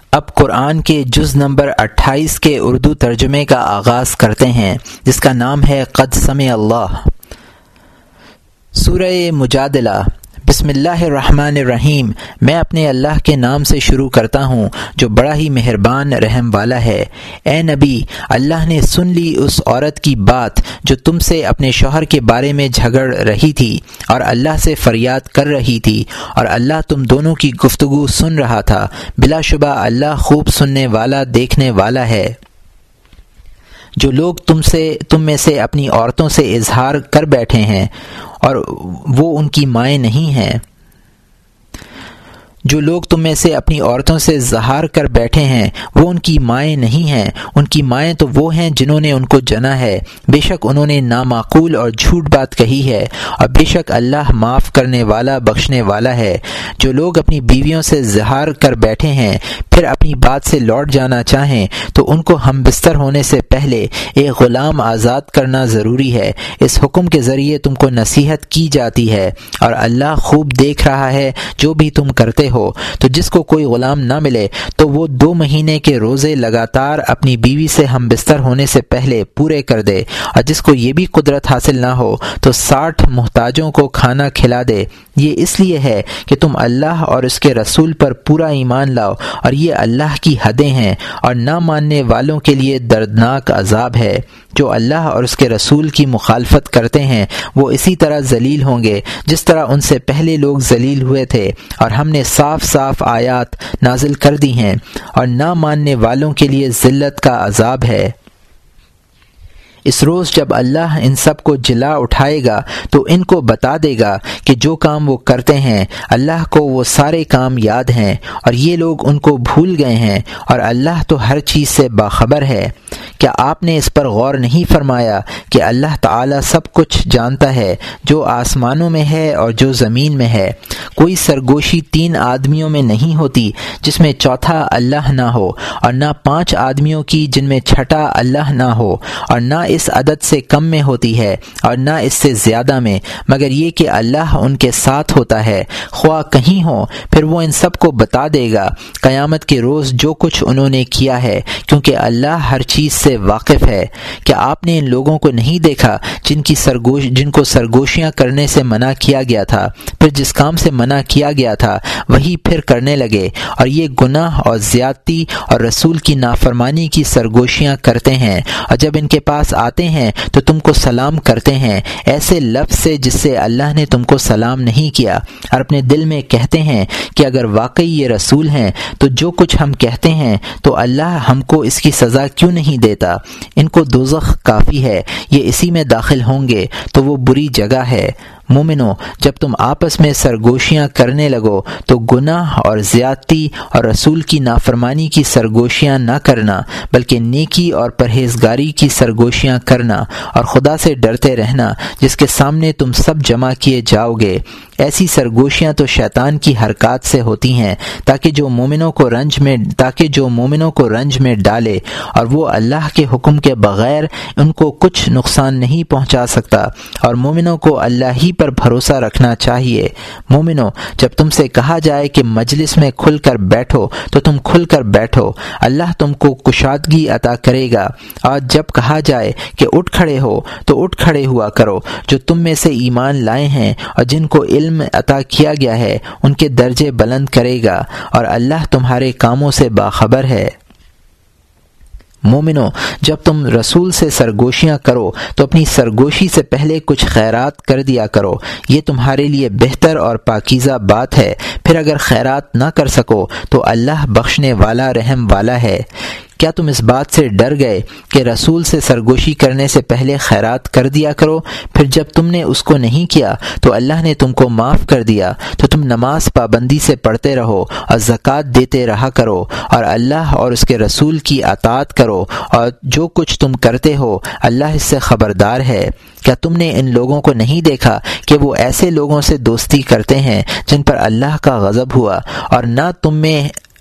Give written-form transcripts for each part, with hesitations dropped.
اب قرآن کے جز نمبر 28 کے اردو ترجمے کا آغاز کرتے ہیں، جس کا نام ہے قد سمع اللہ۔ سورہ مجادلہ۔ بسم اللہ الرحمن الرحیم۔ میں اپنے اللہ کے نام سے شروع کرتا ہوں جو بڑا ہی مہربان رحم والا ہے۔ اے نبی، اللہ نے سن لی اس عورت کی بات جو تم سے اپنے شوہر کے بارے میں جھگڑ رہی تھی اور اللہ سے فریاد کر رہی تھی، اور اللہ تم دونوں کی گفتگو سن رہا تھا۔ بلا شبہ اللہ خوب سننے والا، دیکھنے والا ہے۔ جو لوگ تم میں سے اپنی عورتوں سے اظہار کر بیٹھے ہیں اور وہ ان کی مائیں نہیں ہیں، جو لوگ تم میں سے اپنی عورتوں سے اظہار کر بیٹھے ہیں وہ ان کی مائیں نہیں ہیں، ان کی مائیں تو وہ ہیں جنہوں نے ان کو جنا ہے۔ بے شک انہوں نے نامعقول اور جھوٹ بات کہی ہے، اور بے شک اللہ معاف کرنے والا، بخشنے والا ہے۔ جو لوگ اپنی بیویوں سے اظہار کر بیٹھے ہیں پھر اپنی بات سے لوٹ جانا چاہیں تو ان کو ہم بستر ہونے سے پہلے ایک غلام آزاد کرنا ضروری ہے۔ اس حکم کے ذریعے تم کو نصیحت کی جاتی ہے، اور اللہ خوب دیکھ رہا ہے جو بھی تم کرتے ہو۔ تو جس کو کوئی غلام نہ ملے تو وہ 2 مہینے کے روزے لگاتار اپنی بیوی سے ہم بستر ہونے سے پہلے پورے کر دے، اور جس کو یہ بھی قدرت حاصل نہ ہو تو 60 محتاجوں کو کھانا کھلا دے۔ یہ اس لیے ہے کہ تم اللہ اور اس کے رسول پر پورا ایمان لاؤ، اور یہ اللہ کی حدیں ہیں، اور نہ ماننے والوں کے لیے دردناک عذاب ہے۔ جو اللہ اور اس کے رسول کی مخالفت کرتے ہیں وہ اسی طرح ذلیل ہوں گے جس طرح ان سے پہلے لوگ ذلیل ہوئے تھے، اور ہم نے صاف صاف آیات نازل کر دی ہیں، اور نہ ماننے والوں کے لیے ذلت کا عذاب ہے۔ اس روز جب اللہ ان سب کو جلا اٹھائے گا تو ان کو بتا دے گا کہ جو کام وہ کرتے ہیں اللہ کو وہ سارے کام یاد ہیں، اور یہ لوگ ان کو بھول گئے ہیں، اور اللہ تو ہر چیز سے باخبر ہے۔ کیا آپ نے اس پر غور نہیں فرمایا کہ اللہ تعالیٰ سب کچھ جانتا ہے، جو آسمانوں میں ہے اور جو زمین میں ہے؟ کوئی سرگوشی 3 آدمیوں میں نہیں ہوتی جس میں چوتھا اللہ نہ ہو، اور نہ 5 آدمیوں کی جن میں چھٹا اللہ نہ ہو، اور نہ اس عدد سے کم میں ہوتی ہے اور نہ اس سے زیادہ میں، مگر یہ کہ اللہ ان کے ساتھ ہوتا ہے۔ خواہ کہیں ہو پھر وہ ان سب کو بتا دے گا قیامت کے روز جو کچھ انہوں نے کیا ہے، کیونکہ اللہ ہر چیز سے واقف ہے۔ کیا آپ نے ان لوگوں کو نہیں دیکھا جن کو سرگوشیاں کرنے سے منع کیا گیا تھا، پھر جس کام سے منع کیا گیا تھا وہی پھر کرنے لگے، اور یہ گناہ اور زیادتی اور رسول کی نافرمانی کی سرگوشیاں کرتے ہیں، اور جب ان کے پاس آتے ہیں تو تم کو سلام کرتے ہیں ایسے لفظ سے جس سے اللہ نے تم کو سلام نہیں کیا، اور اپنے دل میں کہتے ہیں کہ اگر واقعی یہ رسول ہیں تو جو کچھ ہم کہتے ہیں تو اللہ ہم کو اس کی سزا کیوں نہیں دیتا۔ ان کو دوزخ کافی ہے، یہ اسی میں داخل ہوں گے تو وہ بری جگہ ہے۔ مومنو، جب تم آپس میں سرگوشیاں کرنے لگو تو گناہ اور زیادتی اور رسول کی نافرمانی کی سرگوشیاں نہ کرنا، بلکہ نیکی اور پرہیزگاری کی سرگوشیاں کرنا، اور خدا سے ڈرتے رہنا جس کے سامنے تم سب جمع کیے جاؤ گے۔ ایسی سرگوشیاں تو شیطان کی حرکات سے ہوتی ہیں تاکہ جو مومنوں کو رنج میں ڈالے، اور وہ اللہ کے حکم کے بغیر ان کو کچھ نقصان نہیں پہنچا سکتا، اور مومنوں کو اللہ ہی پر بھروسہ رکھنا چاہیے۔ مومنوں، جب تم سے کہا جائے کہ مجلس میں کھل کر بیٹھو تو تم کھل کر بیٹھو، اللہ تم کو کشادگی عطا کرے گا، اور جب کہا جائے کہ اٹھ کھڑے ہو تو اٹھ کھڑے ہوا کرو۔ جو تم میں سے ایمان لائے ہیں اور جن کو علم عطا کیا گیا ہے ان کے درجے بلند کرے گا، اور اللہ تمہارے کاموں سے باخبر ہے۔ مومنو، جب تم رسول سے سرگوشیاں کرو تو اپنی سرگوشی سے پہلے کچھ خیرات کر دیا کرو، یہ تمہارے لیے بہتر اور پاکیزہ بات ہے۔ پھر اگر خیرات نہ کر سکو تو اللہ بخشنے والا، رحم والا ہے۔ کیا تم اس بات سے ڈر گئے کہ رسول سے سرگوشی کرنے سے پہلے خیرات کر دیا کرو، پھر جب تم نے اس کو نہیں کیا تو اللہ نے تم کو معاف کر دیا، تو تم نماز پابندی سے پڑھتے رہو اور زکوٰۃ دیتے رہا کرو، اور اللہ اور اس کے رسول کی اطاعت کرو، اور جو کچھ تم کرتے ہو اللہ اس سے خبردار ہے۔ کیا تم نے ان لوگوں کو نہیں دیکھا کہ وہ ایسے لوگوں سے دوستی کرتے ہیں جن پر اللہ کا غضب ہوا، اور نہ تم میں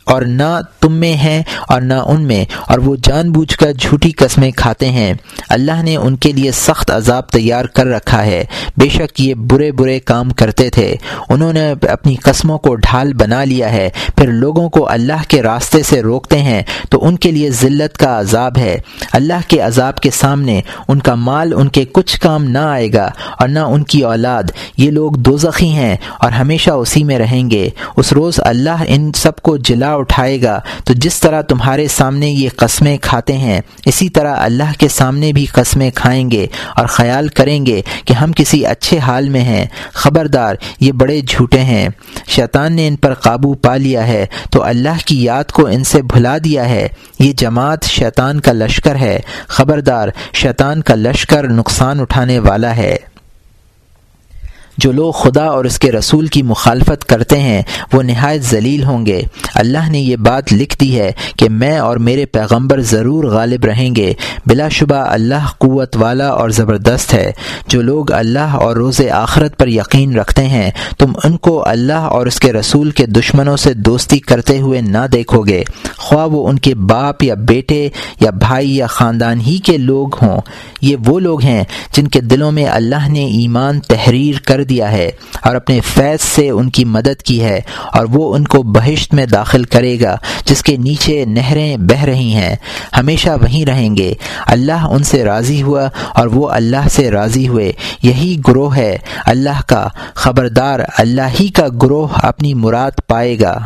اور نہ تم میں ہیں اور نہ ان میں، اور وہ جان بوجھ کر جھوٹی قسمیں کھاتے ہیں۔ اللہ نے ان کے لیے سخت عذاب تیار کر رکھا ہے، بے شک یہ برے برے کام کرتے تھے۔ انہوں نے اپنی قسموں کو ڈھال بنا لیا ہے، پھر لوگوں کو اللہ کے راستے سے روکتے ہیں تو ان کے لیے ذلت کا عذاب ہے۔ اللہ کے عذاب کے سامنے ان کا مال ان کے کچھ کام نہ آئے گا اور نہ ان کی اولاد۔ یہ لوگ دوزخی ہیں اور ہمیشہ اسی میں رہیں گے۔ اس روز اللہ ان سب کو جلا اٹھائے گا، تو جس طرح تمہارے سامنے یہ قسمیں کھاتے ہیں اسی طرح اللہ کے سامنے بھی قسمیں کھائیں گے اور خیال کریں گے کہ ہم کسی اچھے حال میں ہیں۔ خبردار، یہ بڑے جھوٹے ہیں۔ شیطان نے ان پر قابو پا لیا ہے تو اللہ کی یاد کو ان سے بھلا دیا ہے۔ یہ جماعت شیطان کا لشکر ہے۔ خبردار، شیطان کا لشکر نقصان اٹھانے والا ہے۔ جو لوگ خدا اور اس کے رسول کی مخالفت کرتے ہیں وہ نہایت ذلیل ہوں گے۔ اللہ نے یہ بات لکھ دی ہے کہ میں اور میرے پیغمبر ضرور غالب رہیں گے۔ بلا شبہ اللہ قوت والا اور زبردست ہے۔ جو لوگ اللہ اور روز آخرت پر یقین رکھتے ہیں تم ان کو اللہ اور اس کے رسول کے دشمنوں سے دوستی کرتے ہوئے نہ دیکھو گے، خواہ وہ ان کے باپ یا بیٹے یا بھائی یا خاندان ہی کے لوگ ہوں۔ یہ وہ لوگ ہیں جن کے دلوں میں اللہ نے ایمان تحریر کر دیا ہے اور اپنے فیض سے ان کی مدد کی ہے، اور وہ ان کو بہشت میں داخل کرے گا جس کے نیچے نہریں بہہ رہی ہیں، ہمیشہ وہیں رہیں گے۔ اللہ ان سے راضی ہوا اور وہ اللہ سے راضی ہوئے۔ یہی گروہ ہے اللہ کا۔ خبردار، اللہ ہی کا گروہ اپنی مراد پائے گا۔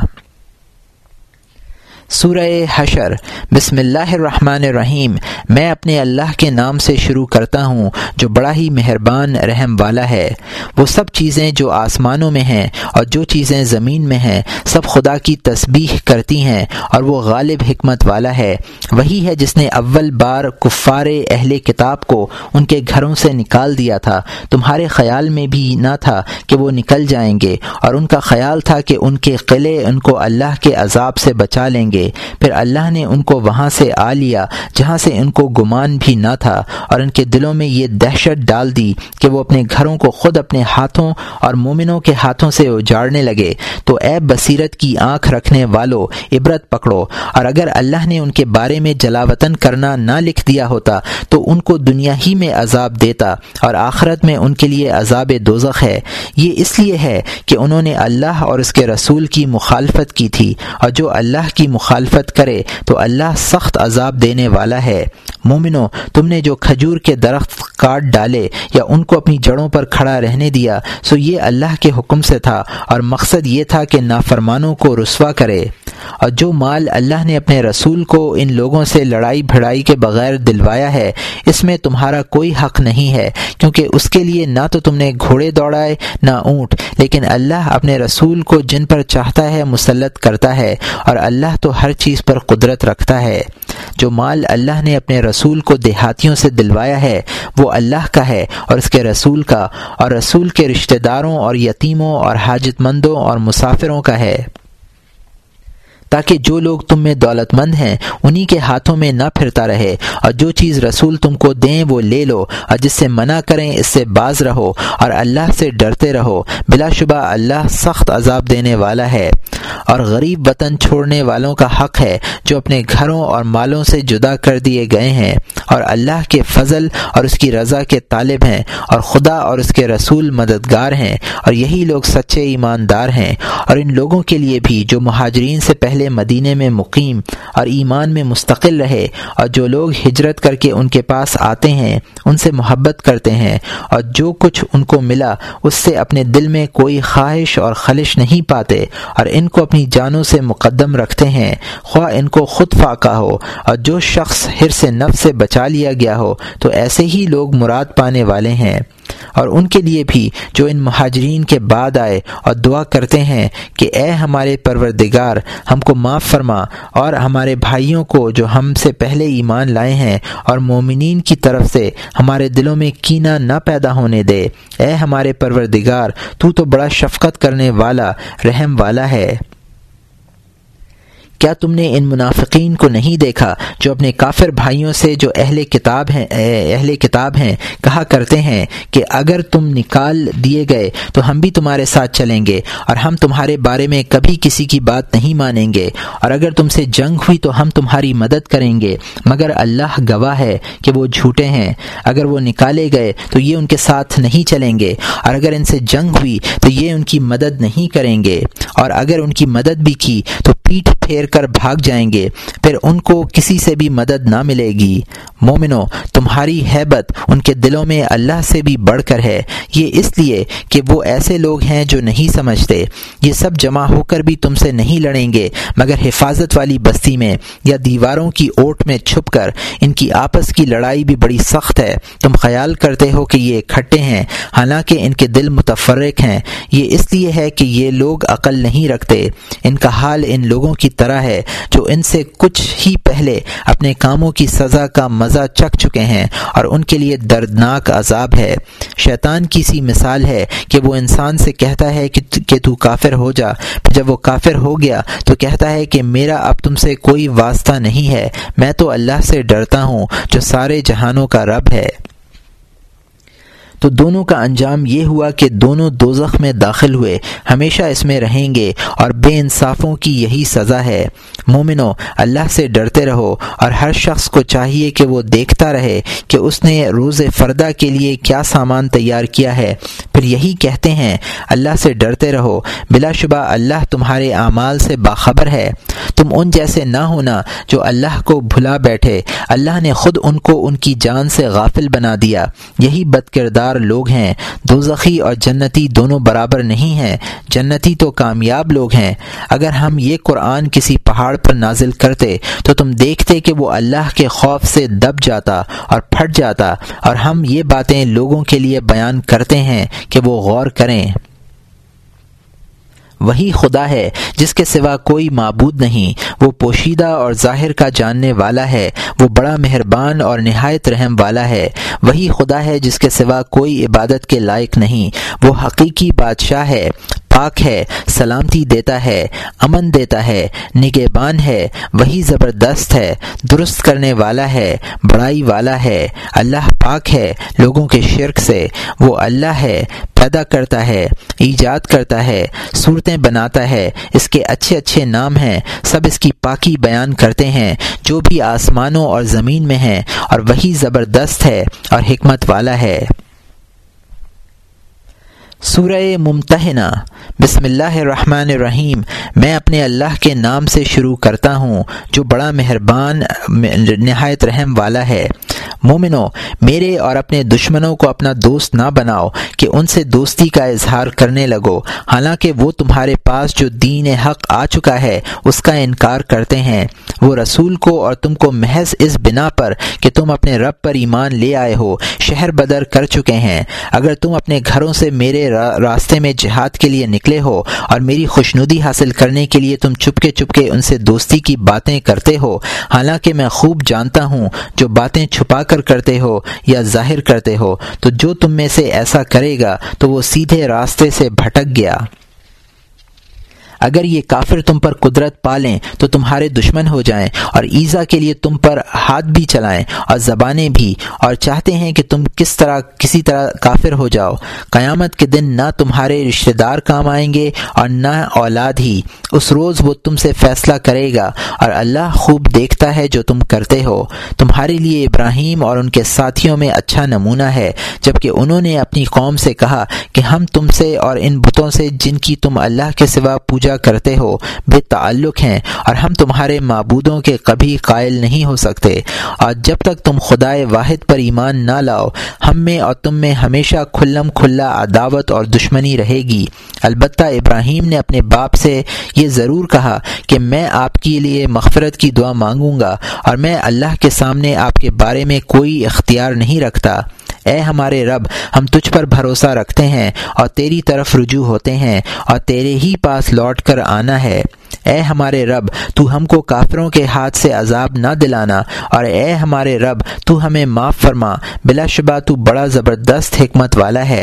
سورہ حشر۔ بسم اللہ الرحمن الرحیم۔ میں اپنے اللہ کے نام سے شروع کرتا ہوں جو بڑا ہی مہربان رحم والا ہے۔ وہ سب چیزیں جو آسمانوں میں ہیں اور جو چیزیں زمین میں ہیں سب خدا کی تسبیح کرتی ہیں، اور وہ غالب حکمت والا ہے۔ وہی ہے جس نے اول بار کفار اہل کتاب کو ان کے گھروں سے نکال دیا تھا۔ تمہارے خیال میں بھی نہ تھا کہ وہ نکل جائیں گے، اور ان کا خیال تھا کہ ان کے قلعے ان کو اللہ کے عذاب سے بچا لیں گے۔ پھر اللہ نے ان کو وہاں سے آ لیا جہاں سے ان کو گمان بھی نہ تھا، اور ان کے دلوں میں یہ دہشت ڈال دی کہ وہ اپنے گھروں کو خود اپنے ہاتھوں اور مومنوں کے ہاتھوں سے اجاڑنے لگے۔ تو اے بصیرت کی آنکھ رکھنے والو، عبرت پکڑو، اور اگر اللہ نے ان کے بارے میں جلاوطن کرنا نہ لکھ دیا ہوتا تو ان کو دنیا ہی میں عذاب دیتا، اور آخرت میں ان کے لیے عذاب دوزخ ہے۔ یہ اس لیے ہے کہ انہوں نے اللہ اور اس کے رسول کی مخالفت کی تھی، اور جو اللہ کی مخالفت کرے تو اللہ سخت عذاب دینے والا ہے۔ مومنو، تم نے جو کھجور کے درخت کاٹ ڈالے یا ان کو اپنی جڑوں پر کھڑا رہنے دیا سو یہ اللہ کے حکم سے تھا، اور مقصد یہ تھا کہ نافرمانوں کو رسوا کرے۔ اور جو مال اللہ نے اپنے رسول کو ان لوگوں سے لڑائی بھڑائی کے بغیر دلوایا ہے اس میں تمہارا کوئی حق نہیں ہے، کیونکہ اس کے لیے نہ تو تم نے گھوڑے دوڑائے نہ اونٹ، لیکن اللہ اپنے رسول کو جن پر چاہتا ہے مسلط کرتا ہے، اور اللہ تو ہر چیز پر قدرت رکھتا ہے۔ جو مال اللہ نے اپنے رسول کو دیہاتیوں سے دلوایا ہے وہ اللہ کا ہے اور اس کے رسول کا، اور رسول کے رشتہ داروں اور یتیموں اور حاجت مندوں اور مسافروں کا ہے، تاکہ جو لوگ تم میں دولت مند ہیں انہی کے ہاتھوں میں نہ پھرتا رہے، اور جو چیز رسول تم کو دیں وہ لے لو، اور جس سے منع کریں اس سے باز رہو، اور اللہ سے ڈرتے رہو۔ بلا شبہ اللہ سخت عذاب دینے والا ہے۔ اور غریب وطن چھوڑنے والوں کا حق ہے جو اپنے گھروں اور مالوں سے جدا کر دیے گئے ہیں اور اللہ کے فضل اور اس کی رضا کے طالب ہیں، اور خدا اور اس کے رسول مددگار ہیں، اور یہی لوگ سچے ایماندار ہیں۔ اور ان لوگوں کے لیے بھی جو مہاجرین سے پہلے مدینے میں مقیم اور ایمان میں مستقل رہے، اور جو لوگ ہجرت کر کے ان کے پاس آتے ہیں ان سے محبت کرتے ہیں، اور جو کچھ ان کو ملا اس سے اپنے دل میں کوئی خواہش اور خلش نہیں پاتے، اور ان کو اپنی جانوں سے مقدم رکھتے ہیں، خواہ ان کو خود فاقہ ہو۔ اور جو شخص حرص نفس سے بچا لیا گیا ہو تو ایسے ہی لوگ مراد پانے والے ہیں۔ اور ان کے لیے بھی جو ان مہاجرین کے بعد آئے اور دعا کرتے ہیں کہ اے ہمارے پروردگار ہم کو معاف فرما، اور ہمارے بھائیوں کو جو ہم سے پہلے ایمان لائے ہیں اور مومنین کی طرف سے ہمارے دلوں میں کینہ نہ پیدا ہونے دے۔ اے ہمارے پروردگار تو بڑا شفقت کرنے والا رحم والا ہے۔ کیا تم نے ان منافقین کو نہیں دیکھا جو اپنے کافر بھائیوں سے جو اہل کتاب ہیں کہا کرتے ہیں کہ اگر تم نکال دیے گئے تو ہم بھی تمہارے ساتھ چلیں گے اور ہم تمہارے بارے میں کبھی کسی کی بات نہیں مانیں گے، اور اگر تم سے جنگ ہوئی تو ہم تمہاری مدد کریں گے، مگر اللہ گواہ ہے کہ وہ جھوٹے ہیں۔ اگر وہ نکالے گئے تو یہ ان کے ساتھ نہیں چلیں گے، اور اگر ان سے جنگ ہوئی تو یہ ان کی مدد نہیں کریں گے، اور اگر ان کی مدد بھی کی تو پیٹھ پھیر کر بھاگ جائیں گے، پھر ان کو کسی سے بھی مدد نہ ملے گی۔ مومنو، تمہاری ہیبت ان کے دلوں میں اللہ سے بھی بڑھ کر ہے، یہ اس لیے کہ وہ ایسے لوگ ہیں جو نہیں سمجھتے۔ یہ سب جمع ہو کر بھی تم سے نہیں لڑیں گے مگر حفاظت والی بستی میں یا دیواروں کی اوٹ میں چھپ کر۔ ان کی آپس کی لڑائی بھی بڑی سخت ہے، تم خیال کرتے ہو کہ یہ اکٹھے ہیں، حالانکہ ان کے دل متفرق ہیں۔ یہ اس لیے ہے کہ یہ لوگ عقل نہیں رکھتے۔ ان کا حال ان لوگوں کی طرح ہے جو ان سے کچھ ہی پہلے اپنے کاموں کی سزا کا مزہ چکھ چکے ہیں، اور ان کے لیے دردناک عذاب ہے۔ شیطان کی سی مثال ہے کہ وہ انسان سے کہتا ہے کہ تو کافر ہو جا، پھر جب وہ کافر ہو گیا تو کہتا ہے کہ میرا اب تم سے کوئی واسطہ نہیں ہے، میں تو اللہ سے ڈرتا ہوں جو سارے جہانوں کا رب ہے۔ تو دونوں کا انجام یہ ہوا کہ دونوں دوزخ میں داخل ہوئے، ہمیشہ اس میں رہیں گے، اور بے انصافوں کی یہی سزا ہے۔ مومنو، اللہ سے ڈرتے رہو، اور ہر شخص کو چاہیے کہ وہ دیکھتا رہے کہ اس نے روز فردا کے لیے کیا سامان تیار کیا ہے، پھر یہی کہتے ہیں اللہ سے ڈرتے رہو، بلا شبہ اللہ تمہارے اعمال سے باخبر ہے۔ تم ان جیسے نہ ہونا جو اللہ کو بھلا بیٹھے، اللہ نے خود ان کو ان کی جان سے غافل بنا دیا۔ یہی بد کردار لوگ ہیں۔ دوزخی اور جنتی دونوں برابر نہیں ہیں، جنتی تو کامیاب لوگ ہیں۔ اگر ہم یہ قرآن کسی پہاڑ پر نازل کرتے تو تم دیکھتے کہ وہ اللہ کے خوف سے دب جاتا اور پھٹ جاتا، اور ہم یہ باتیں لوگوں کے لیے بیان کرتے ہیں کہ وہ غور کریں۔ وہی خدا ہے جس کے سوا کوئی معبود نہیں، وہ پوشیدہ اور ظاہر کا جاننے والا ہے، وہ بڑا مہربان اور نہایت رحم والا ہے۔ وہی خدا ہے جس کے سوا کوئی عبادت کے لائق نہیں، وہ حقیقی بادشاہ ہے، پاک ہے، سلامتی دیتا ہے، امن دیتا ہے، نگہبان ہے، وہی زبردست ہے، درست کرنے والا ہے، بڑائی والا ہے۔ اللہ پاک ہے لوگوں کے شرک سے۔ وہ اللہ ہے، پیدا کرتا ہے، ایجاد کرتا ہے، صورتیں بناتا ہے، اس کے اچھے اچھے نام ہیں، سب اس کی پاکی بیان کرتے ہیں، جو بھی آسمانوں اور زمین میں ہیں، اور وہی زبردست ہے اور حکمت والا ہے۔ سورہ ممتحنہ۔ بسم اللہ الرحمن الرحیم۔ میں اپنے اللہ کے نام سے شروع کرتا ہوں جو بڑا مہربان نہایت رحم والا ہے۔ مومنو، میرے اور اپنے دشمنوں کو اپنا دوست نہ بناؤ کہ ان سے دوستی کا اظہار کرنے لگو، حالانکہ وہ تمہارے پاس جو دین حق آ چکا ہے اس کا انکار کرتے ہیں۔ وہ رسول کو اور تم کو محض اس بنا پر کہ تم اپنے رب پر ایمان لے آئے ہو شہر بدر کر چکے ہیں۔ اگر تم اپنے گھروں سے میرے راستے میں جہاد کے لیے نکلے ہو اور میری خوشنودی حاصل کرنے کے لیے تم چپکے چپکے ان سے دوستی کی باتیں کرتے ہو، حالانکہ میں خوب جانتا ہوں جو باتیں چھپا کر کرتے ہو یا ظاہر کرتے ہو، تو جو تم میں سے ایسا کرے گا تو وہ سیدھے راستے سے بھٹک گیا۔ اگر یہ کافر تم پر قدرت پالیں تو تمہارے دشمن ہو جائیں اور ایذا کے لیے تم پر ہاتھ بھی چلائیں اور زبانیں بھی، اور چاہتے ہیں کہ تم کسی طرح کافر ہو جاؤ، قیامت کے دن نہ تمہارے رشتہ دار کام آئیں گے اور نہ اولاد ہی۔ اس روز وہ تم سے فیصلہ کرے گا، اور اللہ خوب دیکھتا ہے جو تم کرتے ہو۔ تمہارے لیے ابراہیم اور ان کے ساتھیوں میں اچھا نمونہ ہے، جبکہ انہوں نے اپنی قوم سے کہا کہ ہم تم سے اور ان بتوں سے جن کی تم اللہ کے سوا پوجا کرتے ہو بے تعلق ہیں، اور ہم تمہارے معبودوں کے کبھی قائل نہیں ہو سکتے، اور جب تک تم خدائے واحد پر ایمان نہ لاؤ ہم میں اور تم میں ہمیشہ کھلم کھلا عداوت اور دشمنی رہے گی۔ البتہ ابراہیم نے اپنے باپ سے یہ ضرور کہا کہ میں آپ کے لیے مغفرت کی دعا مانگوں گا، اور میں اللہ کے سامنے آپ کے بارے میں کوئی اختیار نہیں رکھتا۔ اے ہمارے رب، ہم تجھ پر بھروسہ رکھتے ہیں اور تیری طرف رجوع ہوتے ہیں اور تیرے ہی پاس لوٹ کر آنا ہے۔ اے ہمارے رب، تو ہم کو کافروں کے ہاتھ سے عذاب نہ دلانا، اور اے ہمارے رب، تو ہمیں معاف فرما، بلا شبہ تو بڑا زبردست حکمت والا ہے۔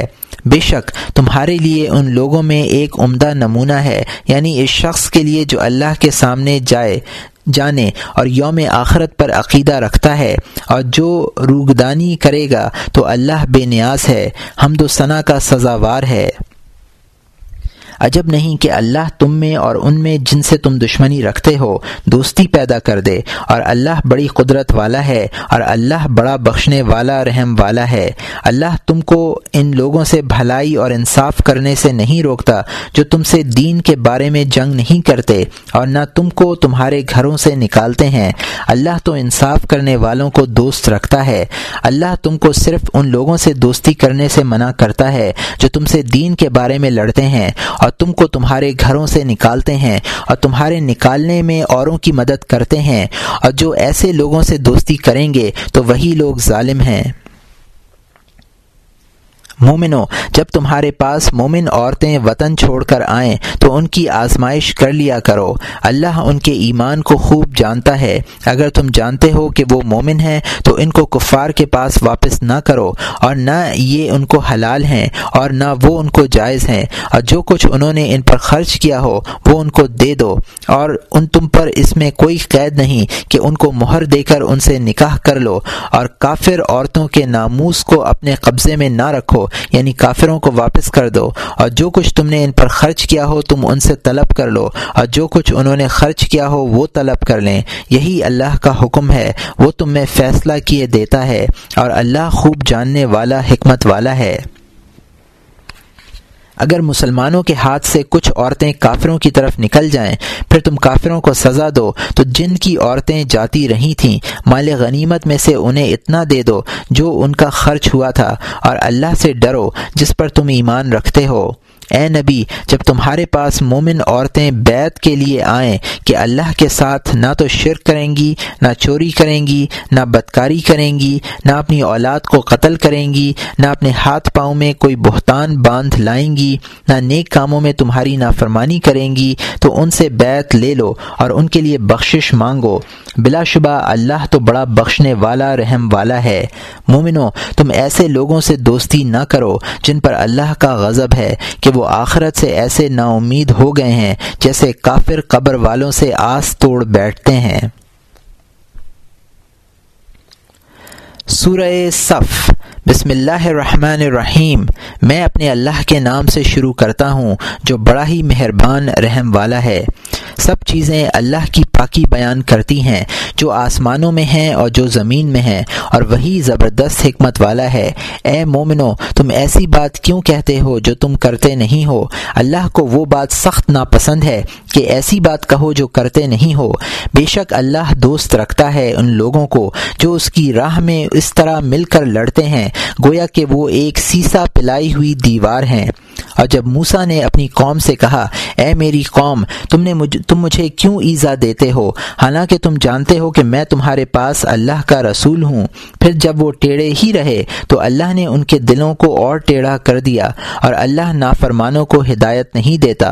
بے شک تمہارے لیے ان لوگوں میں ایک عمدہ نمونہ ہے، یعنی اس شخص کے لیے جو اللہ کے سامنے جانے اور یوم آخرت پر عقیدہ رکھتا ہے، اور جو روگدانی کرے گا تو اللہ بے نیاز ہے، حمد و ثنا کا سزاوار ہے۔ عجب نہیں کہ اللہ تم میں اور ان میں جن سے تم دشمنی رکھتے ہو دوستی پیدا کر دے، اور اللہ بڑی قدرت والا ہے، اور اللہ بڑا بخشنے والا رحم والا ہے۔ اللہ تم کو ان لوگوں سے بھلائی اور انصاف کرنے سے نہیں روکتا جو تم سے دین کے بارے میں جنگ نہیں کرتے اور نہ تم کو تمہارے گھروں سے نکالتے ہیں۔ اللہ تو انصاف کرنے والوں کو دوست رکھتا ہے۔ اللہ تم کو صرف ان لوگوں سے دوستی کرنے سے منع کرتا ہے جو تم سے دین کے بارے میں لڑتے ہیں اور تم کو تمہارے گھروں سے نکالتے ہیں اور تمہارے نکالنے میں اوروں کی مدد کرتے ہیں، اور جو ایسے لوگوں سے دوستی کریں گے تو وہی لوگ ظالم ہیں۔ مومنو، جب تمہارے پاس مومن عورتیں وطن چھوڑ کر آئیں تو ان کی آزمائش کر لیا کرو، اللہ ان کے ایمان کو خوب جانتا ہے۔ اگر تم جانتے ہو کہ وہ مومن ہیں تو ان کو کفار کے پاس واپس نہ کرو، اور نہ یہ ان کو حلال ہیں اور نہ وہ ان کو جائز ہیں، اور جو کچھ انہوں نے ان پر خرچ کیا ہو وہ ان کو دے دو، اور تم پر اس میں کوئی قید نہیں کہ ان کو مہر دے کر ان سے نکاح کر لو، اور کافر عورتوں کے ناموس کو اپنے قبضے میں نہ رکھو، یعنی کافروں کو واپس کر دو، اور جو کچھ تم نے ان پر خرچ کیا ہو تم ان سے طلب کر لو، اور جو کچھ انہوں نے خرچ کیا ہو وہ طلب کر لیں۔ یہی اللہ کا حکم ہے، وہ تم میں فیصلہ کیے دیتا ہے، اور اللہ خوب جاننے والا حکمت والا ہے۔ اگر مسلمانوں کے ہاتھ سے کچھ عورتیں کافروں کی طرف نکل جائیں پھر تم کافروں کو سزا دو تو جن کی عورتیں جاتی رہی تھیں مال غنیمت میں سے انہیں اتنا دے دو جو ان کا خرچ ہوا تھا، اور اللہ سے ڈرو جس پر تم ایمان رکھتے ہو۔ اے نبی، جب تمہارے پاس مومن عورتیں بیعت کے لیے آئیں کہ اللہ کے ساتھ نہ تو شرک کریں گی، نہ چوری کریں گی، نہ بدکاری کریں گی، نہ اپنی اولاد کو قتل کریں گی، نہ اپنے ہاتھ پاؤں میں کوئی بہتان باندھ لائیں گی، نہ نیک کاموں میں تمہاری نافرمانی کریں گی، تو ان سے بیعت لے لو اور ان کے لیے بخشش مانگو، بلا شبہ اللہ تو بڑا بخشنے والا رحم والا ہے۔ مومنو، تم ایسے لوگوں سے دوستی نہ کرو جن پر اللہ کا غضب ہے کہ وہ آخرت سے ایسے نا امید ہو گئے ہیں جیسے کافر قبر والوں سے آس توڑ بیٹھتے ہیں۔ سورہ صف۔ بسم اللہ الرحمن الرحیم۔ میں اپنے اللہ کے نام سے شروع کرتا ہوں جو بڑا ہی مہربان رحم والا ہے۔ سب چیزیں اللہ کی پاکی بیان کرتی ہیں جو آسمانوں میں ہیں اور جو زمین میں ہیں، اور وہی زبردست حکمت والا ہے۔ اے مومنو، تم ایسی بات کیوں کہتے ہو جو تم کرتے نہیں ہو؟ اللہ کو وہ بات سخت ناپسند ہے کہ ایسی بات کہو جو کرتے نہیں ہو۔ بے شک اللہ دوست رکھتا ہے ان لوگوں کو جو اس کی راہ میں اس طرح مل کر لڑتے ہیں گویا کہ وہ ایک سیسا پلائی ہوئی دیوار ہیں۔ اور جب موسیٰ نے اپنی قوم سے کہا، اے میری قوم، تم مجھے کیوں ایذا دیتے ہو حالانکہ تم جانتے ہو کہ میں تمہارے پاس اللہ کا رسول ہوں؟ پھر جب وہ ٹیڑھے ہی رہے تو اللہ نے ان کے دلوں کو اور ٹیڑھا کر دیا، اور اللہ نافرمانوں کو ہدایت نہیں دیتا۔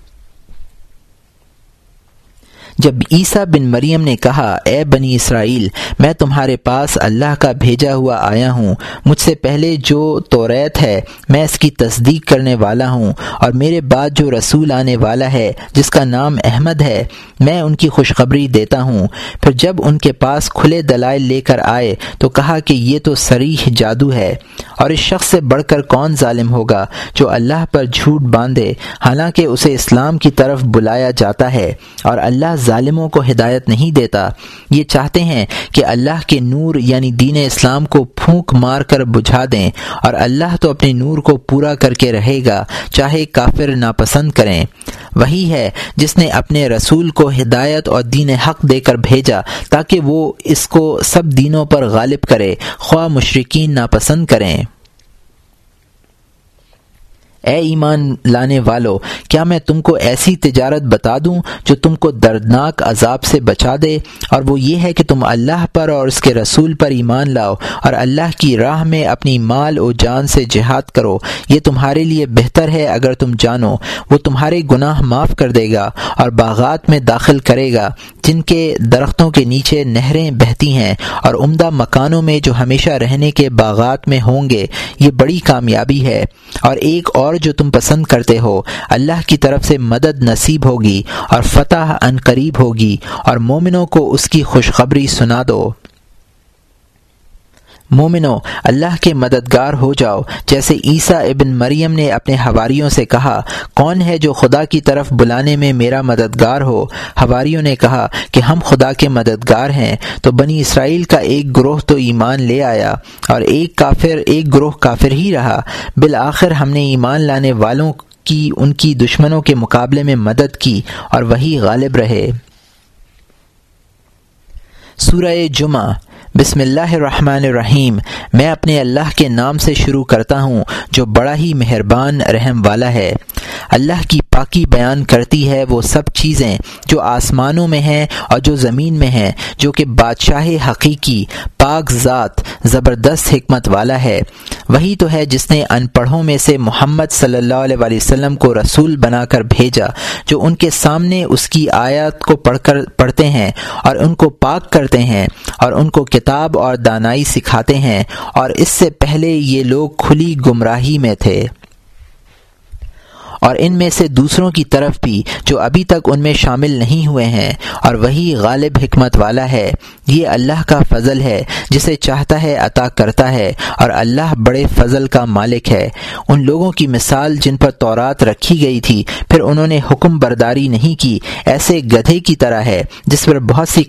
جب عیسیٰ بن مریم نے کہا، اے بنی اسرائیل، میں تمہارے پاس اللہ کا بھیجا ہوا آیا ہوں، مجھ سے پہلے جو توریت ہے میں اس کی تصدیق کرنے والا ہوں، اور میرے بعد جو رسول آنے والا ہے جس کا نام احمد ہے، میں ان کی خوشخبری دیتا ہوں۔ پھر جب ان کے پاس کھلے دلائل لے کر آئے تو کہا کہ یہ تو صریح جادو ہے، اور اس شخص سے بڑھ کر کون ظالم ہوگا جو اللہ پر جھوٹ باندھے حالانکہ اسے اسلام کی طرف بلایا جاتا ہے، اور اللہ ظالموں کو ہدایت نہیں دیتا۔ یہ چاہتے ہیں کہ اللہ کے نور یعنی دین اسلام کو پھونک مار کر بجھا دیں، اور اللہ تو اپنے نور کو پورا کر کے رہے گا چاہے کافر ناپسند کریں۔ وہی ہے جس نے اپنے رسول کو ہدایت اور دین حق دے کر بھیجا تاکہ وہ اس کو سب دینوں پر غالب کرے خواہ مشرکین ناپسند کریں۔ اے ایمان لانے والو، کیا میں تم کو ایسی تجارت بتا دوں جو تم کو دردناک عذاب سے بچا دے؟ اور وہ یہ ہے کہ تم اللہ پر اور اس کے رسول پر ایمان لاؤ اور اللہ کی راہ میں اپنی مال و جان سے جہاد کرو، یہ تمہارے لیے بہتر ہے اگر تم جانو۔ وہ تمہارے گناہ معاف کر دے گا اور باغات میں داخل کرے گا جن کے درختوں کے نیچے نہریں بہتی ہیں، اور عمدہ مکانوں میں جو ہمیشہ رہنے کے باغات میں ہوں گے۔ یہ بڑی کامیابی ہے۔ اور ایک اور جو تم پسند کرتے ہو، اللہ کی طرف سے مدد نصیب ہوگی اور فتح ان قریب ہوگی، اور مومنوں کو اس کی خوشخبری سنا دو۔ مومنو، اللہ کے مددگار ہو جاؤ، جیسے عیسیٰ ابن مریم نے اپنے حواریوں سے کہا، کون ہے جو خدا کی طرف بلانے میں میرا مددگار ہو؟ حواریوں نے کہا کہ ہم خدا کے مددگار ہیں۔ تو بنی اسرائیل کا ایک گروہ تو ایمان لے آیا اور ایک گروہ کافر ہی رہا۔ بالآخر ہم نے ایمان لانے والوں کی ان کی دشمنوں کے مقابلے میں مدد کی اور وہی غالب رہے۔ سورہ جمعہ۔ بسم اللہ الرحمن الرحیم۔ میں اپنے اللہ کے نام سے شروع کرتا ہوں جو بڑا ہی مہربان رحم والا ہے۔ اللہ کی پاکی بیان کرتی ہے وہ سب چیزیں جو آسمانوں میں ہیں اور جو زمین میں ہیں، جو کہ بادشاہ حقیقی پاک ذات زبردست حکمت والا ہے۔ وہی تو ہے جس نے ان پڑھوں میں سے محمد صلی اللہ علیہ وسلم کو رسول بنا کر بھیجا، جو ان کے سامنے اس کی آیات کو پڑھتے ہیں اور ان کو پاک کرتے ہیں اور ان کو کتاب اور دانائی سکھاتے ہیں، اور اس سے پہلے یہ لوگ کھلی گمراہی میں تھے، اور ان میں سے دوسروں کی طرف بھی جو ابھی تک ان میں شامل نہیں ہوئے ہیں، اور وہی غالب حکمت والا ہے۔ یہ اللہ کا فضل ہے، جسے چاہتا ہے عطا کرتا ہے، اور اللہ بڑے فضل کا مالک ہے۔ ان لوگوں کی مثال جن پر تورات رکھی گئی تھی پھر انہوں نے حکم برداری نہیں کی، ایسے گدھے کی طرح ہے جس پہ بہت سی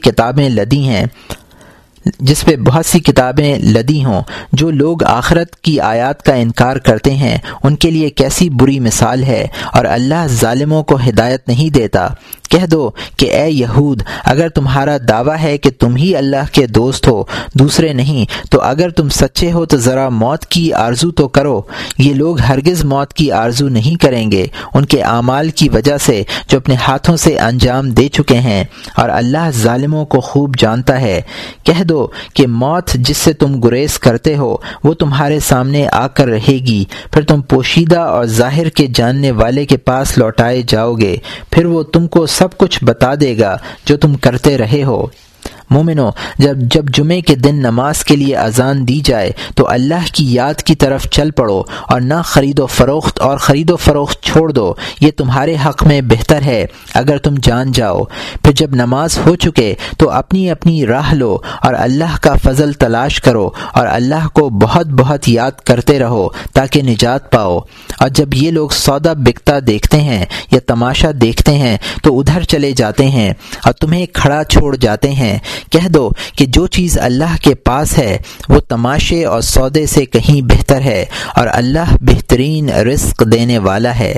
کتابیں لدی ہوں۔ جو لوگ آخرت کی آیات کا انکار کرتے ہیں ان کے لیے کیسی بری مثال ہے، اور اللہ ظالموں کو ہدایت نہیں دیتا۔ کہہ دو کہ اے یہود، اگر تمہارا دعویٰ ہے کہ تم ہی اللہ کے دوست ہو، دوسرے نہیں، تو اگر تم سچے ہو تو ذرا موت کی آرزو تو کرو۔ یہ لوگ ہرگز موت کی آرزو نہیں کریں گے، ان کے اعمال کی وجہ سے جو اپنے ہاتھوں سے انجام دے چکے ہیں، اور اللہ ظالموں کو خوب جانتا ہے۔ کہہ دو کہ موت جس سے تم گریز کرتے ہو وہ تمہارے سامنے آ کر رہے گی، پھر تم پوشیدہ اور ظاہر کے جاننے والے کے پاس لوٹائے جاؤ گے، پھر وہ تم کو سب کچھ بتا دے گا جو تم کرتے رہے ہو۔ مومنو، جب جمعے کے دن نماز کے لیے اذان دی جائے تو اللہ کی یاد کی طرف چل پڑو، اور نہ خرید و فروخت چھوڑ دو، یہ تمہارے حق میں بہتر ہے اگر تم جان جاؤ۔ پھر جب نماز ہو چکے تو اپنی اپنی راہ لو اور اللہ کا فضل تلاش کرو، اور اللہ کو بہت بہت یاد کرتے رہو تاکہ نجات پاؤ۔ اور جب یہ لوگ سودا بکتا دیکھتے ہیں یا تماشا دیکھتے ہیں تو ادھر چلے جاتے ہیں اور تمہیں کھڑا چھوڑ جاتے ہیں۔ کہہ دو کہ جو چیز اللہ کے پاس ہے وہ تماشے اور سودے سے کہیں بہتر ہے، اور اللہ بہترین رزق دینے والا ہے۔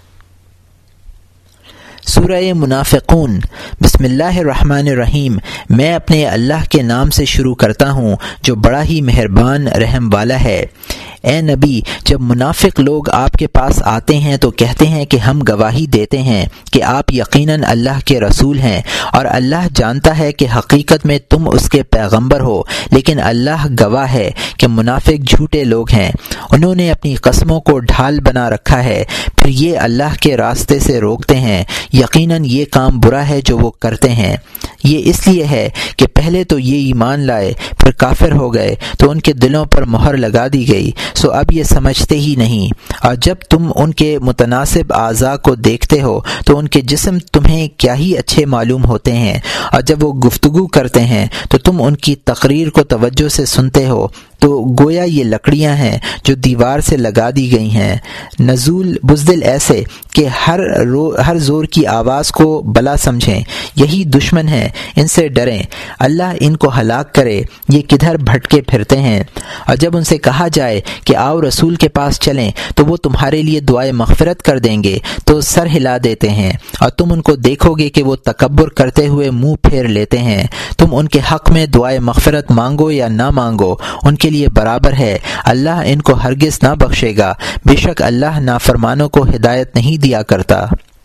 سورہ منافقون۔ بسم اللہ الرحمن الرحیم۔ میں اپنے اللہ کے نام سے شروع کرتا ہوں جو بڑا ہی مہربان رحم والا ہے۔ اے نبی، جب منافق لوگ آپ کے پاس آتے ہیں تو کہتے ہیں کہ ہم گواہی دیتے ہیں کہ آپ یقیناً اللہ کے رسول ہیں، اور اللہ جانتا ہے کہ حقیقت میں تم اس کے پیغمبر ہو، لیکن اللہ گواہ ہے کہ منافق جھوٹے لوگ ہیں۔ انہوں نے اپنی قسموں کو ڈھال بنا رکھا ہے، پھر یہ اللہ کے راستے سے روکتے ہیں۔ یقیناً یہ کام برا ہے جو وہ کرتے ہیں۔ یہ اس لیے ہے کہ پہلے تو یہ ایمان لائے پھر کافر ہو گئے تو ان کے دلوں پر مہر لگا دی گئی، سو اب یہ سمجھتے ہی نہیں۔ اور جب تم ان کے متناسب اعضاء کو دیکھتے ہو تو ان کے جسم تمہیں کیا ہی اچھے معلوم ہوتے ہیں، اور جب وہ گفتگو کرتے ہیں تو تم ان کی تقریر کو توجہ سے سنتے ہو تو گویا یہ لکڑیاں ہیں جو دیوار سے لگا دی گئی ہیں، نزول بزدل ایسے کہ ہر زور کی آواز کو بلا سمجھیں۔ یہی دشمن ہیں، ان سے ڈریں، اللہ ان کو ہلاک کرے، یہ کدھر بھٹکے پھرتے ہیں۔ اور جب ان سے کہا جائے کہ آؤ رسول کے پاس چلیں تو وہ تمہارے لیے دعائے مغفرت کر دیں گے تو سر ہلا دیتے ہیں، اور تم ان کو دیکھو گے کہ وہ تکبر کرتے ہوئے منہ پھیر لیتے ہیں۔ تم ان کے حق میں دعائے مغفرت مانگو یا نہ مانگو، ان کے لیے برابر ہے، اللہ ان کو ہرگز نہ بخشے گا، بے شک اللہ نافرمانوں کو ہدایت نہیں دیا کرتا۔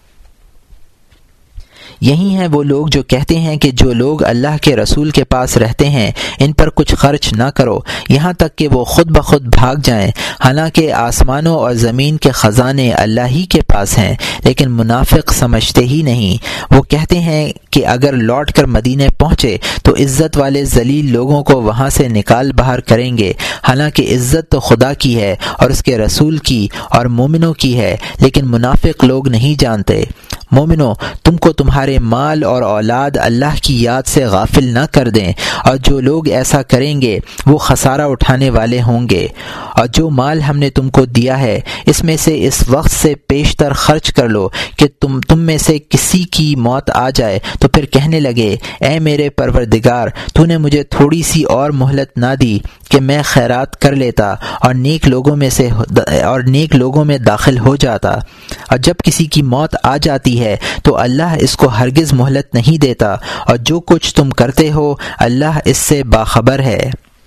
یہی ہیں وہ لوگ جو کہتے ہیں کہ جو لوگ اللہ کے رسول کے پاس رہتے ہیں ان پر کچھ خرچ نہ کرو یہاں تک کہ وہ خود بخود بھاگ جائیں، حالانکہ آسمانوں اور زمین کے خزانے اللہ ہی کے پاس ہیں، لیکن منافق سمجھتے ہی نہیں۔ وہ کہتے ہیں کہ اگر لوٹ کر مدینے پہنچے تو عزت والے ذلیل لوگوں کو وہاں سے نکال باہر کریں گے، حالانکہ عزت تو خدا کی ہے اور اس کے رسول کی اور مومنوں کی ہے، لیکن منافق لوگ نہیں جانتے۔ مومنو، تم کو تمہارے مال اور اولاد اللہ کی یاد سے غافل نہ کر دیں، اور جو لوگ ایسا کریں گے وہ خسارہ اٹھانے والے ہوں گے۔ اور جو مال ہم نے تم کو دیا ہے اس میں سے اس وقت سے پیشتر خرچ کر لو کہ تم میں سے کسی کی موت آ جائے تو پھر کہنے لگے اے میرے پروردگار، تو نے مجھے تھوڑی سی اور مہلت نہ دی کہ میں خیرات کر لیتا اور نیک لوگوں میں داخل ہو جاتا۔ اور جب کسی کی موت آ جاتی ہے تو اللہ اس کو ہرگز مہلت نہیں دیتا، اور جو کچھ تم کرتے ہو اللہ اس سے باخبر ہے۔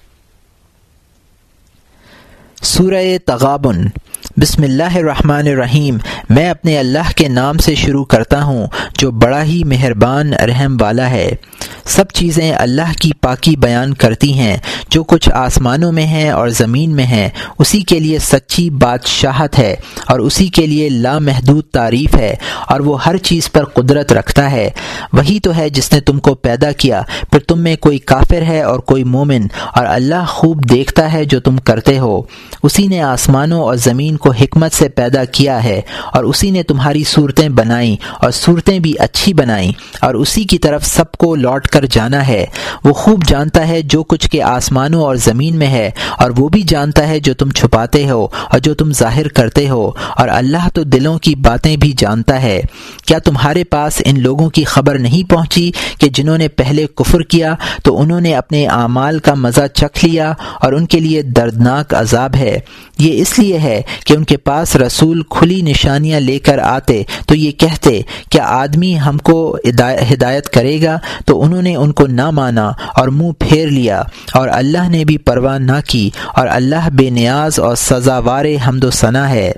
سورہ تغابن۔ بسم اللہ الرحمن الرحیم۔ میں اپنے اللہ کے نام سے شروع کرتا ہوں جو بڑا ہی مہربان رحم والا ہے۔ سب چیزیں اللہ کی پاکی بیان کرتی ہیں، جو کچھ آسمانوں میں ہے اور زمین میں ہے اسی کے لیے سچی بادشاہت ہے اور اسی کے لیے لامحدود تعریف ہے، اور وہ ہر چیز پر قدرت رکھتا ہے۔ وہی تو ہے جس نے تم کو پیدا کیا، پھر تم میں کوئی کافر ہے اور کوئی مومن، اور اللہ خوب دیکھتا ہے جو تم کرتے ہو۔ اسی نے آسمانوں اور زمین کو حکمت سے پیدا کیا ہے، اور اسی نے تمہاری صورتیں بنائیں اور صورتیں بھی اچھی بنائیں، اور اسی کی طرف سب کو لوٹ کر جانا ہے۔ وہ خوب جانتا ہے جو کچھ کے آسمانوں اور زمین میں ہے، اور وہ بھی جانتا ہے جو تم چھپاتے ہو اور جو تم ظاہر کرتے ہو، اور اللہ تو دلوں کی باتیں بھی جانتا ہے۔ کیا تمہارے پاس ان لوگوں کی خبر نہیں پہنچی کہ جنہوں نے پہلے کفر کیا تو انہوں نے اپنے اعمال کا مزہ چکھ لیا اور ان کے لیے دردناک عذاب ہے؟ یہ اس لیے ہے کہ ان کے پاس رسول کھلی نشانیاں لے کر آتے تو یہ کہتے کیا آدمی ہم کو ہدایت کرے گا، تو انہوں نے ان کو نہ مانا اور منہ پھیر لیا، اور اللہ نے بھی پرواہ نہ کی، اور اللہ بے نیاز اور سزاوار حمد و ثنا ہے۔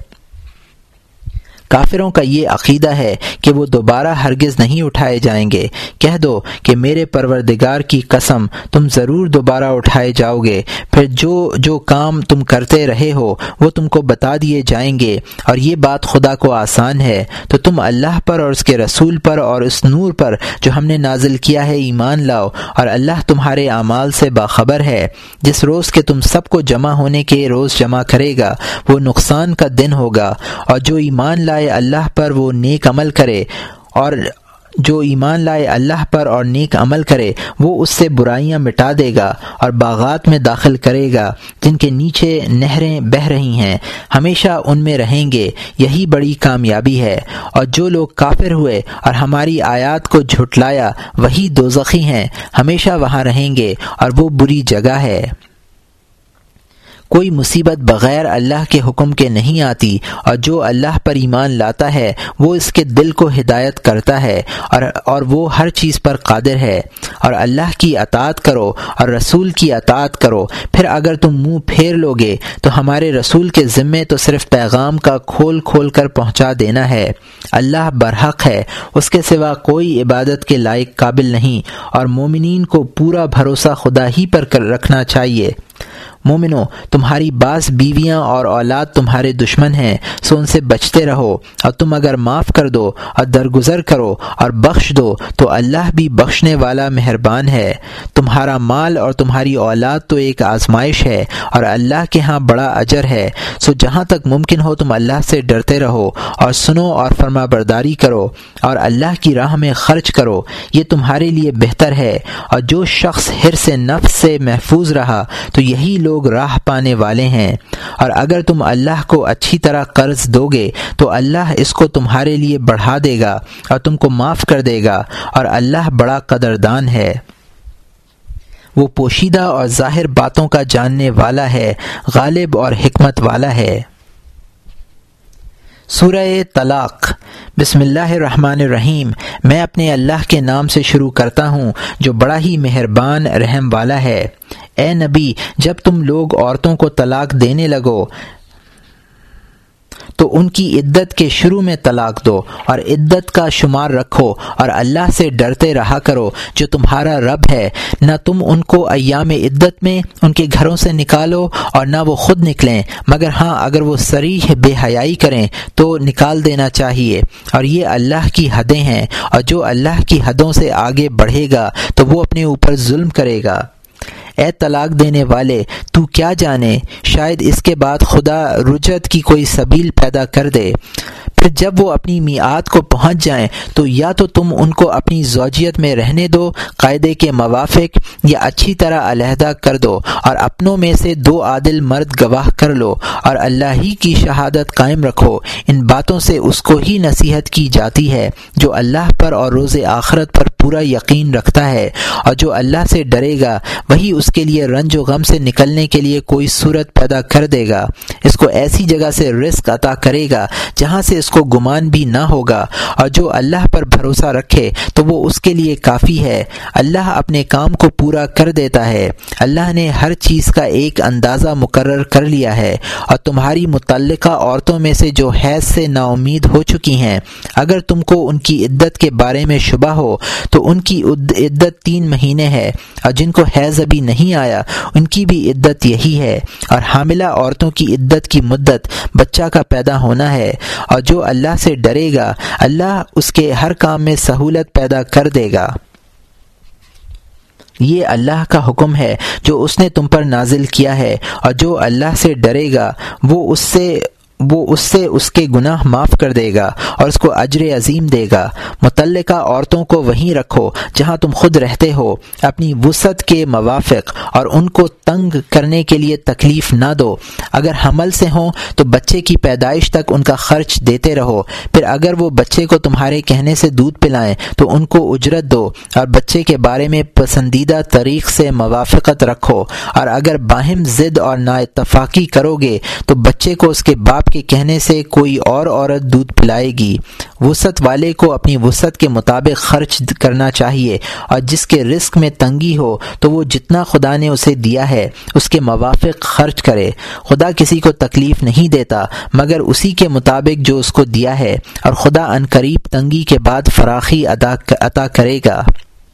کافروں کا یہ عقیدہ ہے کہ وہ دوبارہ ہرگز نہیں اٹھائے جائیں گے۔ کہہ دو کہ میرے پروردگار کی قسم تم ضرور دوبارہ اٹھائے جاؤ گے، پھر جو کام تم کرتے رہے ہو وہ تم کو بتا دیے جائیں گے، اور یہ بات خدا کو آسان ہے۔ تو تم اللہ پر اور اس کے رسول پر اور اس نور پر جو ہم نے نازل کیا ہے ایمان لاؤ، اور اللہ تمہارے اعمال سے باخبر ہے۔ جس روز کہ تم سب کو جمع ہونے کے روز جمع کرے گا وہ نقصان کا دن ہوگا، اور جو ایمان لائے اللہ پر وہ نیک عمل کرے، اور جو ایمان لائے اللہ پر اور نیک عمل کرے وہ اس سے برائیاں مٹا دے گا اور باغات میں داخل کرے گا جن کے نیچے نہریں بہہ رہی ہیں، ہمیشہ ان میں رہیں گے، یہی بڑی کامیابی ہے۔ اور جو لوگ کافر ہوئے اور ہماری آیات کو جھٹلایا وہی دوزخی ہیں، ہمیشہ وہاں رہیں گے اور وہ بری جگہ ہے۔ کوئی مصیبت بغیر اللہ کے حکم کے نہیں آتی، اور جو اللہ پر ایمان لاتا ہے وہ اس کے دل کو ہدایت کرتا ہے، اور وہ ہر چیز پر قادر ہے۔ اور اللہ کی اطاعت کرو اور رسول کی اطاعت کرو، پھر اگر تم منہ پھیر لوگے تو ہمارے رسول کے ذمے تو صرف پیغام کا کھول کر پہنچا دینا ہے۔ اللہ برحق ہے، اس کے سوا کوئی عبادت کے لائق قابل نہیں، اور مومنین کو پورا بھروسہ خدا ہی پر رکھنا چاہیے۔ مومنو، تمہاری بعض بیویاں اور اولاد تمہارے دشمن ہیں، سو ان سے بچتے رہو، اور تم اگر معاف کر دو اور درگزر کرو اور بخش دو تو اللہ بھی بخشنے والا مہربان ہے۔ تمہارا مال اور تمہاری اولاد تو ایک آزمائش ہے، اور اللہ کے ہاں بڑا اجر ہے، سو جہاں تک ممکن ہو تم اللہ سے ڈرتے رہو اور سنو اور فرما برداری کرو اور اللہ کی راہ میں خرچ کرو، یہ تمہارے لیے بہتر ہے۔ اور جو شخص حرص نفس سے محفوظ رہا تو یہی لوگ راہ پانے والے ہیں۔ اور اگر تم اللہ کو اچھی طرح قرض دو گے تو اللہ اس کو تمہارے لیے بڑھا دے گا اور تم کو معاف کر دے گا، اور اللہ بڑا قدردان ہے۔ وہ پوشیدہ اور ظاہر باتوں کا جاننے والا ہے، غالب اور حکمت والا ہے۔ سورہ طلاق۔ بسم اللہ الرحمن الرحیم۔ میں اپنے اللہ کے نام سے شروع کرتا ہوں جو بڑا ہی مہربان رحم والا ہے۔ اے نبی جب تم لوگ عورتوں کو طلاق دینے لگو تو ان کی عدت کے شروع میں طلاق دو اور عدت کا شمار رکھو اور اللہ سے ڈرتے رہا کرو جو تمہارا رب ہے۔ نہ تم ان کو ایام عدت میں ان کے گھروں سے نکالو اور نہ وہ خود نکلیں، مگر ہاں اگر وہ صریح بے حیائی کریں تو نکال دینا چاہیے، اور یہ اللہ کی حدیں ہیں، اور جو اللہ کی حدوں سے آگے بڑھے گا تو وہ اپنے اوپر ظلم کرے گا۔ اے طلاق دینے والے تو کیا جانے، شاید اس کے بعد خدا رجعت کی کوئی سبیل پیدا کر دے۔ پھر جب وہ اپنی میعاد کو پہنچ جائیں تو یا تو تم ان کو اپنی زوجیت میں رہنے دو قاعدے کے موافق، یا اچھی طرح علیحدہ کر دو اور اپنوں میں سے 2 عادل مرد گواہ کر لو اور اللہ ہی کی شہادت قائم رکھو۔ ان باتوں سے اس کو ہی نصیحت کی جاتی ہے جو اللہ پر اور روز آخرت پر پورا یقین رکھتا ہے، اور جو اللہ سے ڈرے گا وہی اس کے لیے رنج و غم سے نکلنے کے لیے کوئی صورت پیدا کر دے گا، اس کو ایسی جگہ سے رزق عطا کرے گا جہاں سے اس کو گمان بھی نہ ہوگا، اور جو اللہ پر بھروسہ رکھے تو وہ اس کے لیے کافی ہے۔ اللہ اپنے کام کو پورا کر دیتا ہے، اللہ نے ہر چیز کا ایک اندازہ مقرر کر لیا ہے۔ اور تمہاری متعلقہ عورتوں میں سے جو حیض سے نا امید ہو چکی ہیں، اگر تم کو ان کی عدت کے بارے میں شبہ ہو تو ان کی عدت 3 مہینے ہے، اور جن کو حیض ابھی نہیں آیا ان کی بھی عدت یہی ہے، اور حاملہ عورتوں کی عدت کی مدت بچہ کا پیدا ہونا ہے۔ اور جو اللہ سے ڈرے گا اللہ اس کے ہر کام میں سہولت پیدا کر دے گا۔ یہ اللہ کا حکم ہے جو اس نے تم پر نازل کیا ہے، اور جو اللہ سے ڈرے گا وہ اس سے اس کے گناہ معاف کر دے گا اور اس کو اجر عظیم دے گا۔ متعلقہ عورتوں کو وہیں رکھو جہاں تم خود رہتے ہو اپنی وسعت کے موافق، اور ان کو تنگ کرنے کے لیے تکلیف نہ دو۔ اگر حمل سے ہوں تو بچے کی پیدائش تک ان کا خرچ دیتے رہو، پھر اگر وہ بچے کو تمہارے کہنے سے دودھ پلائیں تو ان کو اجرت دو، اور بچے کے بارے میں پسندیدہ طریق سے موافقت رکھو۔ اور اگر باہم ضد اور نا اتفاقی کرو گے تو بچے کو اس کے باپ کے کہنے سے کوئی اور عورت دودھ پلائے گی۔ وسعت والے کو اپنی وسعت کے مطابق خرچ کرنا چاہیے، اور جس کے رزق میں تنگی ہو تو وہ جتنا خدا نے اسے دیا ہے اس کے موافق خرچ کرے۔ خدا کسی کو تکلیف نہیں دیتا مگر اسی کے مطابق جو اس کو دیا ہے، اور خدا عنقریب تنگی کے بعد فراخی عطا کرے گا۔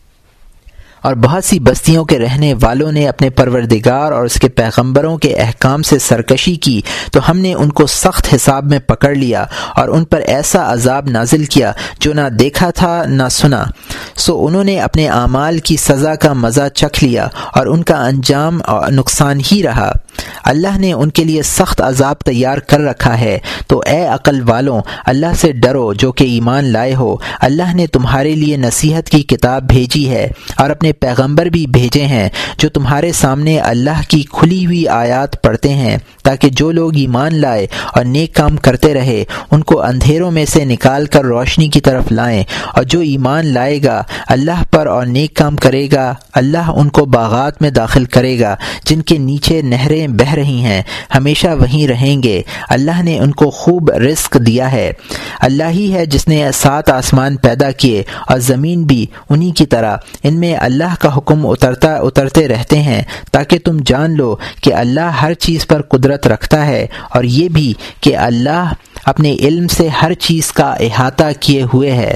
اور بہت سی بستیوں کے رہنے والوں نے اپنے پروردگار اور اس کے پیغمبروں کے احکام سے سرکشی کی تو ہم نے ان کو سخت حساب میں پکڑ لیا اور ان پر ایسا عذاب نازل کیا جو نہ دیکھا تھا نہ سنا، سو انہوں نے اپنے اعمال کی سزا کا مزہ چکھ لیا اور ان کا انجام نقصان ہی رہا۔ اللہ نے ان کے لیے سخت عذاب تیار کر رکھا ہے، تو اے عقل والوں اللہ سے ڈرو جو کہ ایمان لائے ہو۔ اللہ نے تمہارے لیے نصیحت کی کتاب بھیجی ہے اور اپنے پیغمبر بھی بھیجے ہیں جو تمہارے سامنے اللہ کی کھلی ہوئی آیات پڑھتے ہیں، تاکہ جو لوگ ایمان لائے اور نیک کام کرتے رہے ان کو اندھیروں میں سے نکال کر روشنی کی طرف لائیں، اور جو ایمان لائے گا اللہ پر اور نیک کام کرے گا اللہ ان کو باغات میں داخل کرے گا جن کے نیچے نہریں بہہ رہی ہیں، ہمیشہ وہیں رہیں گے۔ اللہ نے ان کو خوب رزق دیا ہے۔ اللہ ہی ہے جس نے 7 آسمان پیدا کیے اور زمین بھی انہی کی طرح، ان میں اللہ کا حکم اترتے رہتے ہیں تاکہ تم جان لو کہ اللہ ہر چیز پر قدرت رکھتا ہے، اور یہ بھی کہ اللہ اپنے علم سے ہر چیز کا احاطہ کیے ہوئے ہے۔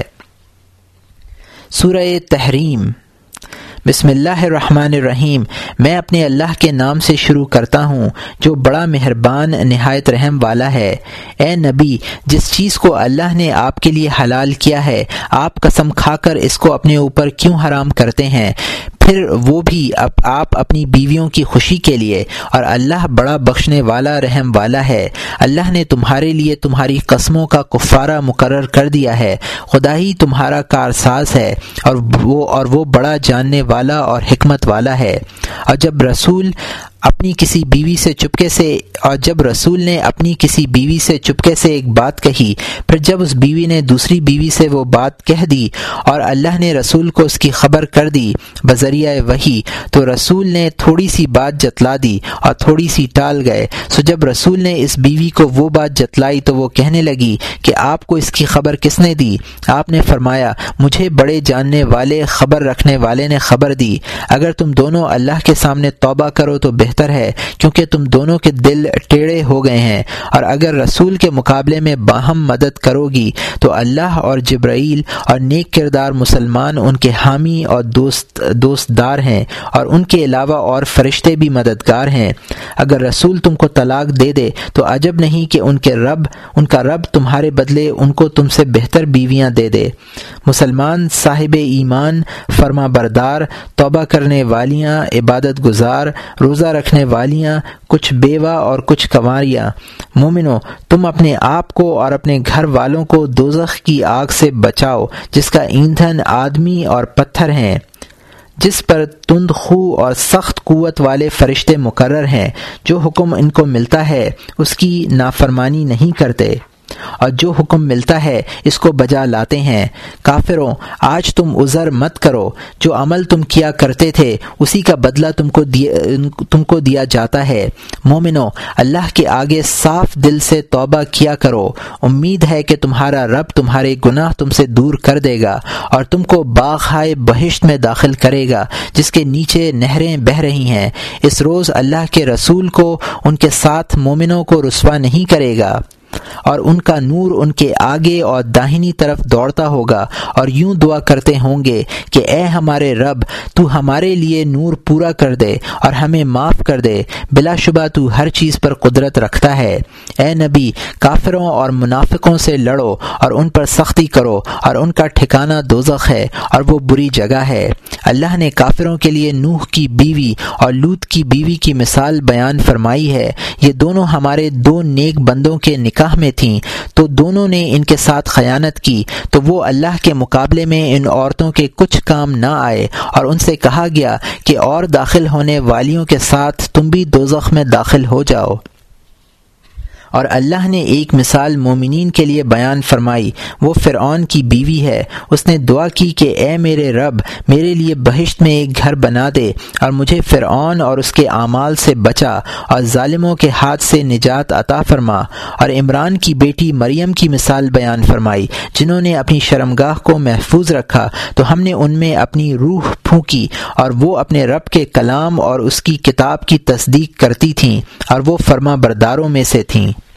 سورہ تحریم۔ بسم اللہ الرحمن الرحیم۔ میں اپنے اللہ کے نام سے شروع کرتا ہوں جو بڑا مہربان نہایت رحم والا ہے۔ اے نبی، جس چیز کو اللہ نے آپ کے لیے حلال کیا ہے آپ قسم کھا کر اس کو اپنے اوپر کیوں حرام کرتے ہیں؟ پھر وہ بھی آپ اپنی بیویوں کی خوشی کے لیے، اور اللہ بڑا بخشنے والا رحم والا ہے۔ اللہ نے تمہارے لیے تمہاری قسموں کا کفارہ مقرر کر دیا ہے، خدا ہی تمہارا کارساز ہے اور وہ بڑا جاننے والا اور حکمت والا ہے۔ اور جب رسول اپنی کسی بیوی سے چپکے سے اور جب رسول نے اپنی کسی بیوی سے چپکے سے ایک بات کہی، پھر جب اس بیوی نے دوسری بیوی سے وہ بات کہہ دی اور اللہ نے رسول کو اس کی خبر کر دی بذریعہ وحی، تو رسول نے تھوڑی سی بات جتلا دی اور تھوڑی سی ٹال گئے۔ سو جب رسول نے اس بیوی کو وہ بات جتلائی تو وہ کہنے لگی کہ آپ کو اس کی خبر کس نے دی؟ آپ نے فرمایا مجھے بڑے جاننے والے خبر رکھنے والے نے خبر دی۔ اگر تم دونوں اللہ کے سامنے توبہ کرو تو بہتر ہے، کیونکہ تم دونوں کے دل ٹیڑھے ہو گئے ہیں، اور اگر رسول کے مقابلے میں باہم مدد کرو گی تو اللہ اور جبرائیل اور نیک کردار مسلمان ان کے حامی اور دوستدار ہیں، اور ان کے علاوہ اور فرشتے بھی مددگار ہیں۔ اگر رسول تم کو طلاق دے دے تو عجب نہیں کہ ان کا رب تمہارے بدلے ان کو تم سے بہتر بیویاں دے دے۔ مسلمان صاحب ایمان، فرما بردار، توبہ کرنے والیاں، عبادت گزار، روزہ رکھنے والیاں، کچھ بیوہ اور کچھ کنواریاں۔ مومنو، تم اپنے آپ کو اور اپنے گھر والوں کو دوزخ کی آگ سے بچاؤ جس کا ایندھن آدمی اور پتھر ہیں، جس پر تند خو اور سخت قوت والے فرشتے مقرر ہیں۔ جو حکم ان کو ملتا ہے اس کی نافرمانی نہیں کرتے، اور جو حکم ملتا ہے اس کو بجا لاتے ہیں۔ کافروں، آج تم عذر مت کرو، جو عمل تم کیا کرتے تھے اسی کا بدلہ تم کو دیا جاتا ہے۔ مومنو، اللہ کے آگے صاف دل سے توبہ کیا کرو، امید ہے کہ تمہارا رب تمہارے گناہ تم سے دور کر دے گا اور تم کو باغ بہشت میں داخل کرے گا جس کے نیچے نہریں بہہ رہی ہیں۔ اس روز اللہ کے رسول کو ان کے ساتھ مومنوں کو رسوا نہیں کرے گا، اور ان کا نور ان کے آگے اور داہنی طرف دوڑتا ہوگا، اور یوں دعا کرتے ہوں گے کہ اے ہمارے رب، تو ہمارے لیے نور پورا کر دے اور ہمیں معاف کر دے، بلا شبہ تو ہر چیز پر قدرت رکھتا ہے۔ اے نبی، کافروں اور منافقوں سے لڑو اور ان پر سختی کرو، اور ان کا ٹھکانہ دوزخ ہے اور وہ بری جگہ ہے۔ اللہ نے کافروں کے لیے نوح کی بیوی اور لوط کی بیوی کی مثال بیان فرمائی ہے۔ یہ دونوں ہمارے دو نیک بندوں کے نکاح میں تھیں، تو دونوں نے ان کے ساتھ خیانت کی، تو وہ اللہ کے مقابلے میں ان عورتوں کے کچھ کام نہ آئے، اور ان سے کہا گیا کہ اور داخل ہونے والیوں کے ساتھ تم بھی دوزخ میں داخل ہو جاؤ۔ اور اللہ نے ایک مثال مومنین کے لیے بیان فرمائی، وہ فرعون کی بیوی ہے۔ اس نے دعا کی کہ اے میرے رب، میرے لیے بہشت میں ایک گھر بنا دے اور مجھے فرعون اور اس کے اعمال سے بچا اور ظالموں کے ہاتھ سے نجات عطا فرما۔ اور عمران کی بیٹی مریم کی مثال بیان فرمائی، جنہوں نے اپنی شرمگاہ کو محفوظ رکھا تو ہم نے ان میں اپنی روح پھونکی، اور وہ اپنے رب کے کلام اور اس کی کتاب کی تصدیق کرتی تھیں، اور وہ فرما برداروں میں سے تھیں۔